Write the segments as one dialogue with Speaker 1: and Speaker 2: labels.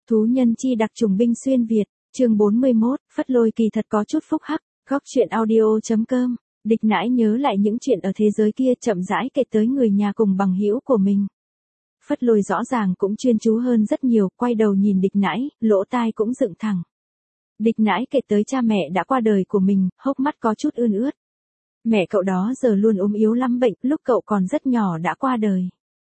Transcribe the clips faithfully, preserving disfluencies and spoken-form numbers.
Speaker 1: Thú nhân chi đặc trùng binh xuyên Việt, chương bốn mươi mốt, Phất Lôi kỳ thật có chút phúc hắc, góc truyện audio chấm com. Địch Nãi nhớ lại những chuyện ở thế giới kia, chậm rãi kể tới người nhà cùng bằng hữu của mình. Phất Lôi rõ ràng cũng chuyên chú hơn rất nhiều, quay đầu nhìn Địch Nãi, lỗ tai cũng dựng thẳng. Địch Nãi kể tới cha mẹ đã qua đời của mình, hốc mắt có chút ươn ướt. Mẹ cậu đó giờ luôn ốm yếu lắm bệnh, lúc cậu còn rất nhỏ đã qua đời.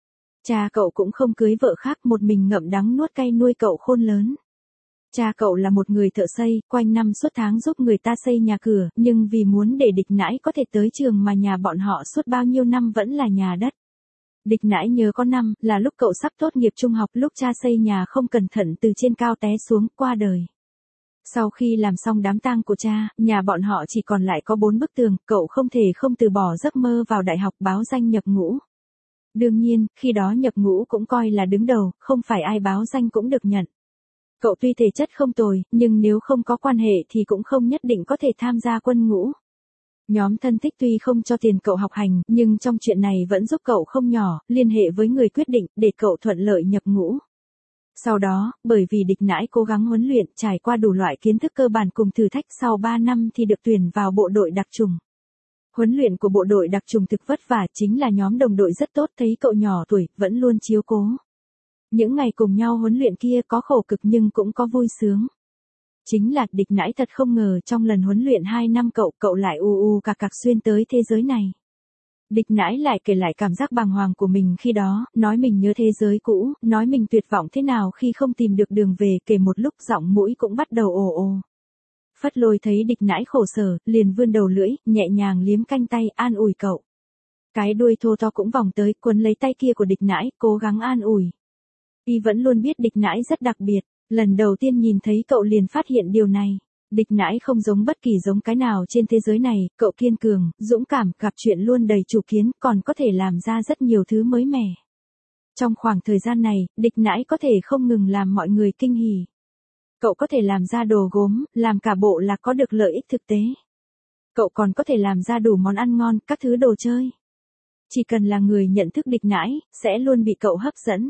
Speaker 1: Cha cậu cũng không cưới vợ khác, một mình ngậm đắng nuốt cay nuôi cậu khôn lớn. Cha cậu là một người thợ xây, quanh năm suốt tháng giúp người ta xây nhà cửa, nhưng vì muốn để Địch Nãi có thể tới trường mà nhà bọn họ suốt bao nhiêu năm vẫn là nhà đất. Địch Nãi nhớ có năm, là lúc cậu sắp tốt nghiệp trung học, lúc cha xây nhà không cẩn thận từ trên cao té xuống, qua đời. Sau khi làm xong đám tang của cha, nhà bọn họ chỉ còn lại có bốn bức tường, cậu không thể không từ bỏ giấc mơ vào đại học báo danh nhập ngũ. Đương nhiên, khi đó nhập ngũ cũng coi là đứng đầu, không phải ai báo danh cũng được nhận. Cậu tuy thể chất không tồi, nhưng nếu không có quan hệ thì cũng không nhất định có thể tham gia quân ngũ. Nhóm thân thích tuy không cho tiền cậu học hành, nhưng trong chuyện này vẫn giúp cậu không nhỏ, liên hệ với người quyết định, để cậu thuận lợi nhập ngũ. Sau đó, bởi vì Địch Nãi cố gắng huấn luyện, trải qua đủ loại kiến thức cơ bản cùng thử thách, sau ba năm thì được tuyển vào bộ đội đặc trùng. Huấn luyện của bộ đội đặc trùng thực vất vả, chính là nhóm đồng đội rất tốt, thấy cậu nhỏ tuổi, vẫn luôn chiếu cố. Những ngày cùng nhau huấn luyện kia có khổ cực nhưng cũng có vui sướng. Chính là, Địch Nãi thật không ngờ trong lần huấn luyện hai năm cậu, cậu lại u u cạc cạc xuyên tới thế giới này. Địch Nãi lại kể lại cảm giác bàng hoàng của mình khi đó, nói mình nhớ thế giới cũ, nói mình tuyệt vọng thế nào khi không tìm được đường về, kể một lúc giọng mũi cũng bắt đầu ồ ồ. Phất Lôi thấy Địch Nãi khổ sở, liền vươn đầu lưỡi, nhẹ nhàng liếm canh tay, an ủi cậu. Cái đuôi thô to cũng vòng tới, quấn lấy tay kia của Địch Nãi, cố gắng an ủi. Y vẫn luôn biết Địch Nãi rất đặc biệt, lần đầu tiên nhìn thấy cậu liền phát hiện điều này. Địch Nãi không giống bất kỳ giống cái nào trên thế giới này, cậu kiên cường, dũng cảm, gặp chuyện luôn đầy chủ kiến, còn có thể làm ra rất nhiều thứ mới mẻ. Trong khoảng thời gian này, Địch Nãi có thể không ngừng làm mọi người kinh hỉ. Cậu có thể làm ra đồ gốm, làm cả bộ là có được lợi ích thực tế. Cậu còn có thể làm ra đủ món ăn ngon, các thứ đồ chơi. Chỉ cần là người nhận thức Địch Nãi, sẽ luôn bị cậu hấp dẫn.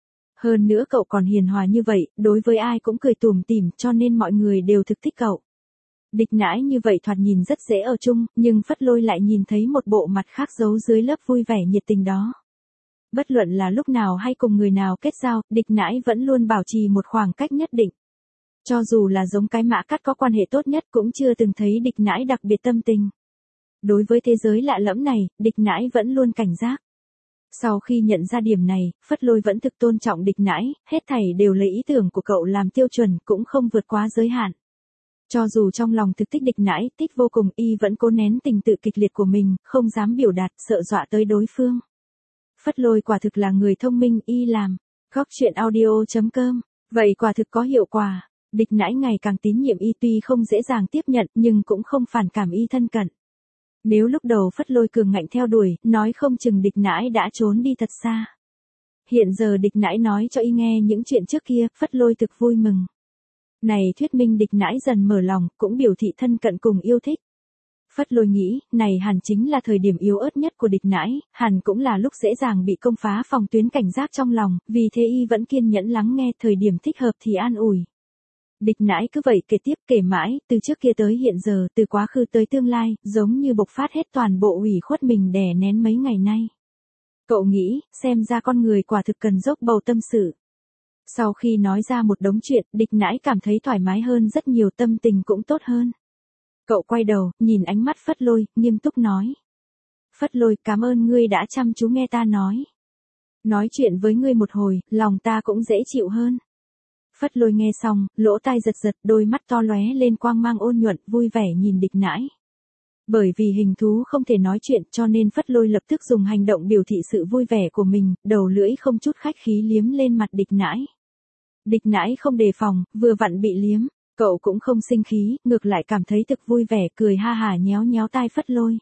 Speaker 1: Hơn nữa cậu còn hiền hòa như vậy, đối với ai cũng cười tủm tỉm, cho nên mọi người đều thực thích cậu. Địch Nãi như vậy thoạt nhìn rất dễ ở chung, nhưng Phất Lôi lại nhìn thấy một bộ mặt khác giấu dưới lớp vui vẻ nhiệt tình đó. Bất luận là lúc nào hay cùng người nào kết giao, Địch Nãi vẫn luôn bảo trì một khoảng cách nhất định. Cho dù là giống cái Mã Cắt có quan hệ tốt nhất cũng chưa từng thấy Địch Nãi đặc biệt tâm tình. Đối với thế giới lạ lẫm này, Địch Nãi vẫn luôn cảnh giác. Sau khi nhận ra điểm này, Phất Lôi vẫn thực tôn trọng Địch Nãi, hết thảy đều lấy ý tưởng của cậu làm tiêu chuẩn, cũng không vượt quá giới hạn. Cho dù trong lòng thực thích Địch Nãi, thích vô cùng, y vẫn cố nén tình tự kịch liệt của mình, không dám biểu đạt, sợ dọa tới đối phương. Phất Lôi quả thực là người thông minh, y làm. Góc truyện audio chấm com. Vậy quả thực có hiệu quả. Địch Nãi ngày càng tín nhiệm y, tuy không dễ dàng tiếp nhận nhưng cũng không phản cảm y thân cận. Nếu lúc đầu Phất Lôi cường ngạnh theo đuổi, nói không chừng Địch Nãi đã trốn đi thật xa. Hiện giờ Địch Nãi nói cho y nghe những chuyện trước kia, Phất Lôi thực vui mừng. Này thuyết minh Địch Nãi dần mở lòng, cũng biểu thị thân cận cùng yêu thích. Phất Lôi nghĩ, này hẳn chính là thời điểm yếu ớt nhất của Địch Nãi, hẳn cũng là lúc dễ dàng bị công phá phòng tuyến cảnh giác trong lòng, vì thế y vẫn kiên nhẫn lắng nghe, thời điểm thích hợp thì an ủi. Địch Nãi cứ vậy kể tiếp, kể mãi, từ trước kia tới hiện giờ, từ quá khứ tới tương lai, giống như bộc phát hết toàn bộ ủy khuất mình đè nén mấy ngày nay. Cậu nghĩ, xem ra con người quả thực cần dốc bầu tâm sự. Sau khi nói ra một đống chuyện, Địch Nãi cảm thấy thoải mái hơn rất nhiều, tâm tình cũng tốt hơn. Cậu quay đầu, nhìn ánh mắt Phất Lôi, nghiêm túc nói. Phất Lôi, cảm ơn ngươi đã chăm chú nghe ta nói. Nói chuyện với ngươi một hồi, lòng ta cũng dễ chịu hơn. Phất Lôi nghe xong, lỗ tai giật giật, đôi mắt to lóe lên quang mang ôn nhuận, vui vẻ nhìn Địch Nãi. Bởi vì hình thú không thể nói chuyện cho nên Phất Lôi lập tức dùng hành động biểu thị sự vui vẻ của mình, đầu lưỡi không chút khách khí liếm lên mặt Địch Nãi. Địch Nãi không đề phòng, vừa vặn bị liếm, cậu cũng không sinh khí, ngược lại cảm thấy thực vui vẻ, cười ha hà nhéo nhéo tai Phất Lôi.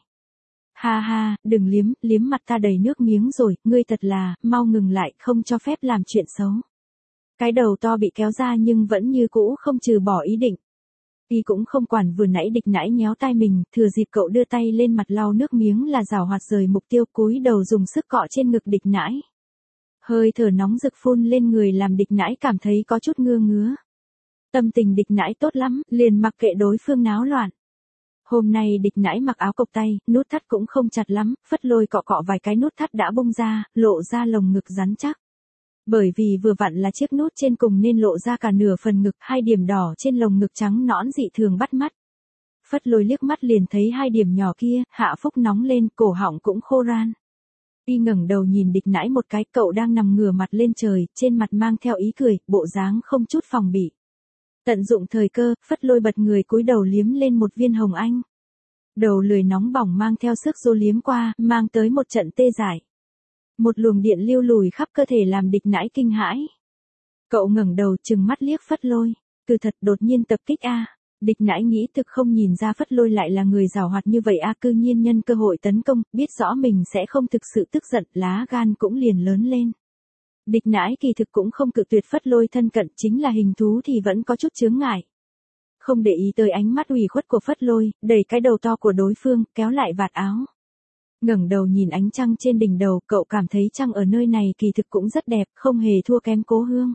Speaker 1: Ha ha, đừng liếm, liếm mặt ta đầy nước miếng rồi, ngươi thật là, mau ngừng lại, không cho phép làm chuyện xấu. Cái đầu to bị kéo ra nhưng vẫn như cũ không trừ bỏ ý định. Y cũng không quản vừa nãy Địch Nãi nhéo tai mình, thừa dịp cậu đưa tay lên mặt lau nước miếng là giảo hoạt rời mục tiêu, cúi đầu dùng sức cọ trên ngực Địch Nãi. Hơi thở nóng rực phun lên người làm địch nãi cảm thấy có chút ngưa ngứa. Tâm tình địch nãi tốt lắm, liền mặc kệ đối phương náo loạn. Hôm nay địch nãi mặc áo cộc tay, nút thắt cũng không chặt lắm, Phất Lôi cọ cọ vài cái nút thắt đã bung ra, lộ ra lồng ngực rắn chắc. Bởi vì vừa vặn là chiếc nút trên cùng nên lộ ra cả nửa phần ngực, hai điểm đỏ trên lồng ngực trắng nõn dị thường bắt mắt. Phất Lôi liếc mắt liền thấy hai điểm nhỏ kia, hạ phúc nóng lên, cổ họng cũng khô ran. Y ngẩng đầu nhìn địch nãi một cái, cậu đang nằm ngửa mặt lên trời, trên mặt mang theo ý cười, bộ dáng không chút phòng bị. Tận dụng thời cơ, Phất Lôi bật người cúi đầu liếm lên một viên hồng anh. Đầu lười nóng bỏng mang theo sức dô liếm qua, mang tới một trận tê dại. Một luồng điện lưu lùi khắp cơ thể làm địch nãi kinh hãi. Cậu ngẩng đầu trừng mắt liếc Phất Lôi, từ thật đột nhiên tập kích a. Địch nãi nghĩ thực không nhìn ra Phất Lôi lại là người giàu hoạt như vậy a, cư nhiên nhân cơ hội tấn công, biết rõ mình sẽ không thực sự tức giận, lá gan cũng liền lớn lên. Địch nãi kỳ thực cũng không cự tuyệt Phất Lôi thân cận, chính là hình thú thì vẫn có chút chướng ngại. Không để ý tới ánh mắt ủy khuất của Phất Lôi, đẩy cái đầu to của đối phương, kéo lại vạt áo. Ngẩng đầu nhìn ánh trăng trên đỉnh đầu, cậu cảm thấy trăng ở nơi này kỳ thực cũng rất đẹp, không hề thua kém Cố Hương.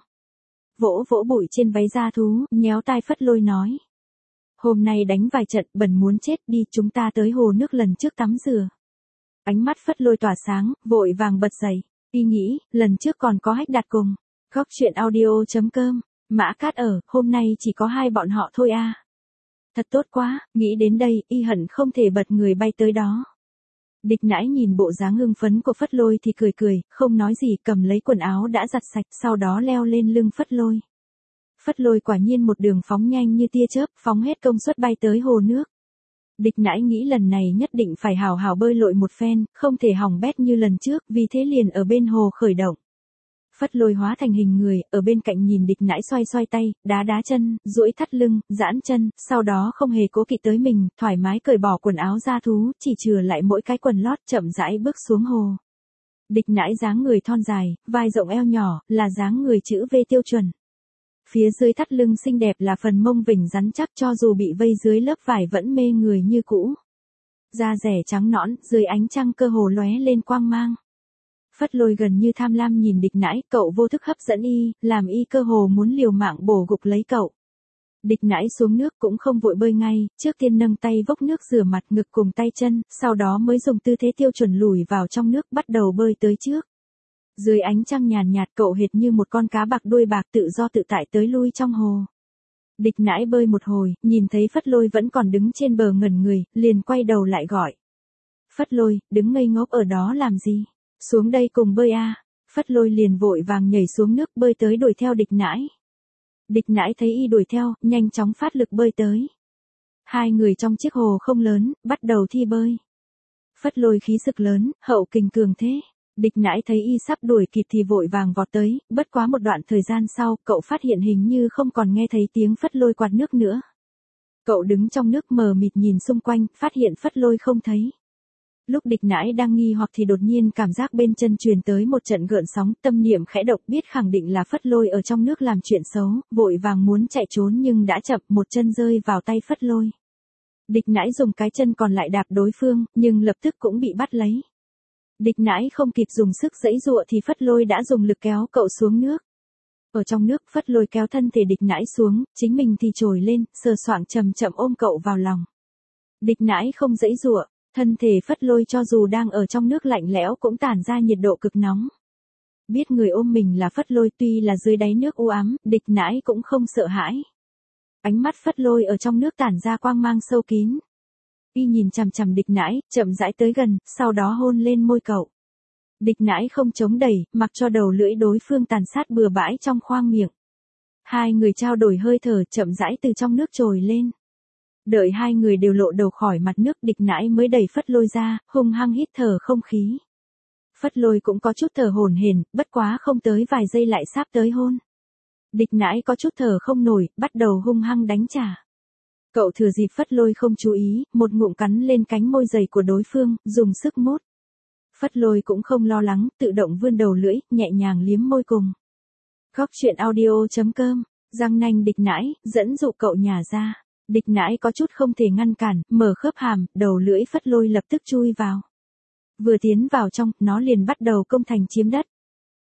Speaker 1: Vỗ vỗ bụi trên váy da thú, nhéo tai Phất Lôi nói. Hôm nay đánh vài trận, bẩn muốn chết, đi chúng ta tới hồ nước lần trước tắm rửa. Ánh mắt Phất Lôi tỏa sáng, vội vàng bật dậy. Y nghĩ, lần trước còn có Hách Đạt cùng. Góc truyện audio chấm com. Mã Cát ở, hôm nay chỉ có hai bọn họ thôi a. Thật tốt quá, nghĩ đến đây, y hận không thể bật người bay tới đó. Địch nãi nhìn bộ dáng hưng phấn của Phất Lôi thì cười cười, không nói gì, cầm lấy quần áo đã giặt sạch, sau đó leo lên lưng Phất Lôi. Phất Lôi quả nhiên một đường phóng nhanh như tia chớp, phóng hết công suất bay tới hồ nước. Địch nãi nghĩ lần này nhất định phải hào hào bơi lội một phen, không thể hỏng bét như lần trước, vì thế liền ở bên hồ khởi động. Phất Lôi hóa thành hình người, ở bên cạnh nhìn địch nãi xoay xoay tay, đá đá chân, duỗi thắt lưng, giãn chân, sau đó không hề cố kỵ tới mình, thoải mái cởi bỏ quần áo da thú, chỉ chừa lại mỗi cái quần lót, chậm rãi bước xuống hồ. Địch nãi dáng người thon dài, vai rộng eo nhỏ, là dáng người chữ V tiêu chuẩn. Phía dưới thắt lưng xinh đẹp là phần mông vểnh rắn chắc, cho dù bị vây dưới lớp vải vẫn mê người như cũ. Da rẻ trắng nõn, dưới ánh trăng cơ hồ lóe lên quang mang. Phất Lôi gần như tham lam nhìn địch nãi, cậu vô thức hấp dẫn y, làm y cơ hồ muốn liều mạng bổ gục lấy cậu. Địch nãi xuống nước cũng không vội bơi ngay, trước tiên nâng tay vốc nước rửa mặt ngực cùng tay chân, sau đó mới dùng tư thế tiêu chuẩn lùi vào trong nước bắt đầu bơi tới trước. Dưới ánh trăng nhàn nhạt, cậu hệt như một con cá bạc đuôi bạc tự do tự tại tới lui trong hồ. Địch nãi bơi một hồi, nhìn thấy Phất Lôi vẫn còn đứng trên bờ ngẩn người, liền quay đầu lại gọi. Phất Lôi, đứng ngây ngốc ở đó làm gì? Xuống đây cùng bơi a. Phất Lôi liền vội vàng nhảy xuống nước bơi tới đuổi theo địch nãi. Địch nãi thấy y đuổi theo, nhanh chóng phát lực bơi tới. Hai người trong chiếc hồ không lớn, bắt đầu thi bơi. Phất Lôi khí sức lớn, hậu kình cường thế. Địch nãi thấy y sắp đuổi kịp thì vội vàng vọt tới, bất quá một đoạn thời gian sau, cậu phát hiện hình như không còn nghe thấy tiếng Phất Lôi quạt nước nữa. Cậu đứng trong nước mờ mịt nhìn xung quanh, phát hiện Phất Lôi không thấy. Lúc địch nãi đang nghi hoặc thì đột nhiên cảm giác bên chân truyền tới một trận gợn sóng, tâm niệm khẽ động biết khẳng định là Phất Lôi ở trong nước làm chuyện xấu, vội vàng muốn chạy trốn nhưng đã chậm, một chân rơi vào tay Phất Lôi. Địch nãi dùng cái chân còn lại đạp đối phương, nhưng lập tức cũng bị bắt lấy. Địch nãi không kịp dùng sức giãy giụa thì Phất Lôi đã dùng lực kéo cậu xuống nước. Ở trong nước Phất Lôi kéo thân thể địch nãi xuống, chính mình thì trồi lên, sờ soạng chậm chậm ôm cậu vào lòng. Địch nãi không giãy giụa, thân thể Phất Lôi cho dù đang ở trong nước lạnh lẽo cũng tản ra nhiệt độ cực nóng. Biết người ôm mình là Phất Lôi, tuy là dưới đáy nước u ám, địch nãi cũng không sợ hãi. Ánh mắt Phất Lôi ở trong nước tản ra quang mang sâu kín. Y nhìn chằm chằm địch nãi, chậm rãi tới gần, sau đó hôn lên môi cậu. Địch nãi không chống đẩy, mặc cho đầu lưỡi đối phương tàn sát bừa bãi trong khoang miệng. Hai người trao đổi hơi thở, chậm rãi từ trong nước trồi lên. Đợi hai người đều lộ đầu khỏi mặt nước, địch nãi mới đẩy Phất Lôi ra, hung hăng hít thở không khí. Phất Lôi cũng có chút thở hổn hển, bất quá không tới vài giây lại sắp tới hôn. Địch nãi có chút thở không nổi, bắt đầu hung hăng đánh trả. Cậu thừa dịp Phất Lôi không chú ý, một ngụm cắn lên cánh môi dày của đối phương, dùng sức mút. Phất Lôi cũng không lo lắng, tự động vươn đầu lưỡi, nhẹ nhàng liếm môi cùng. Góc truyện audio chấm com, răng nanh địch nãi, dẫn dụ cậu nhả ra. Địch nãi có chút không thể ngăn cản, mở khớp hàm, đầu lưỡi Phất Lôi lập tức chui vào. Vừa tiến vào trong, nó liền bắt đầu công thành chiếm đất.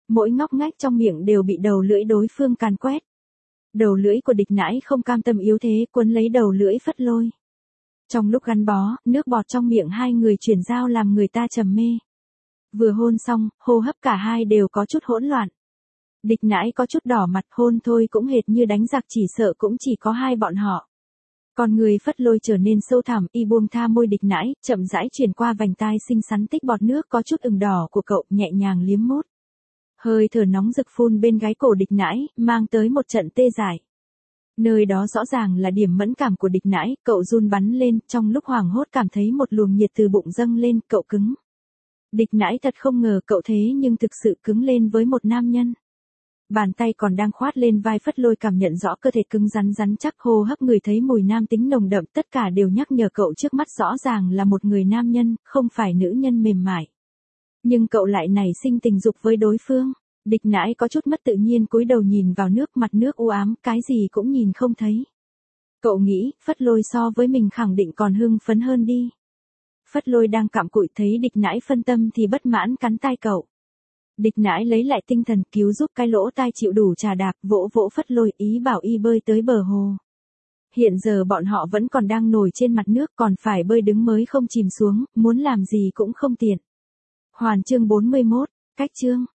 Speaker 1: Mỗi ngóc ngách trong miệng đều bị đầu lưỡi đối phương càn quét. Đầu lưỡi của địch nãi không cam tâm yếu thế cuốn lấy đầu lưỡi Phất Lôi. Trong lúc gắn bó, nước bọt trong miệng hai người chuyển giao làm người ta trầm mê. Vừa hôn xong, hô hấp cả hai đều có chút hỗn loạn. Địch nãi có chút đỏ mặt, hôn thôi cũng hệt như đánh giặc, chỉ sợ cũng chỉ có hai bọn họ. Còn người Phất Lôi trở nên sâu thẳm, y buông tha môi địch nãi, chậm rãi chuyển qua vành tai xinh xắn tích bọt nước có chút ửng đỏ của cậu, nhẹ nhàng liếm mút. Hơi thở nóng rực phun bên gáy cổ địch nãi, mang tới một trận tê dại. Nơi đó rõ ràng là điểm mẫn cảm của địch nãi, cậu run bắn lên, trong lúc hoảng hốt cảm thấy một luồng nhiệt từ bụng dâng lên, cậu cứng. Địch nãi thật không ngờ cậu thế nhưng thực sự cứng lên với một nam nhân. Bàn tay còn đang khoát lên vai Phất Lôi cảm nhận rõ cơ thể cứng rắn rắn chắc, hô hấp người thấy mùi nam tính nồng đậm, tất cả đều nhắc nhở cậu trước mắt rõ ràng là một người nam nhân, không phải nữ nhân mềm mại. Nhưng cậu lại nảy sinh tình dục với đối phương. Địch nãi có chút mất tự nhiên cúi đầu nhìn vào nước, mặt nước u ám, cái gì cũng nhìn không thấy. Cậu nghĩ, Phất Lôi so với mình khẳng định còn hưng phấn hơn đi. Phất Lôi đang cặm cụi thấy địch nãi phân tâm thì bất mãn cắn tai cậu. Địch nãi lấy lại tinh thần cứu giúp cái lỗ tai chịu đủ trà đạp, vỗ vỗ Phất Lôi ý bảo y bơi tới bờ hồ. Hiện giờ bọn họ vẫn còn đang nổi trên mặt nước, còn phải bơi đứng mới không chìm xuống, muốn làm gì cũng không tiện. Hoàn chương bốn mươi mốt, cách chương.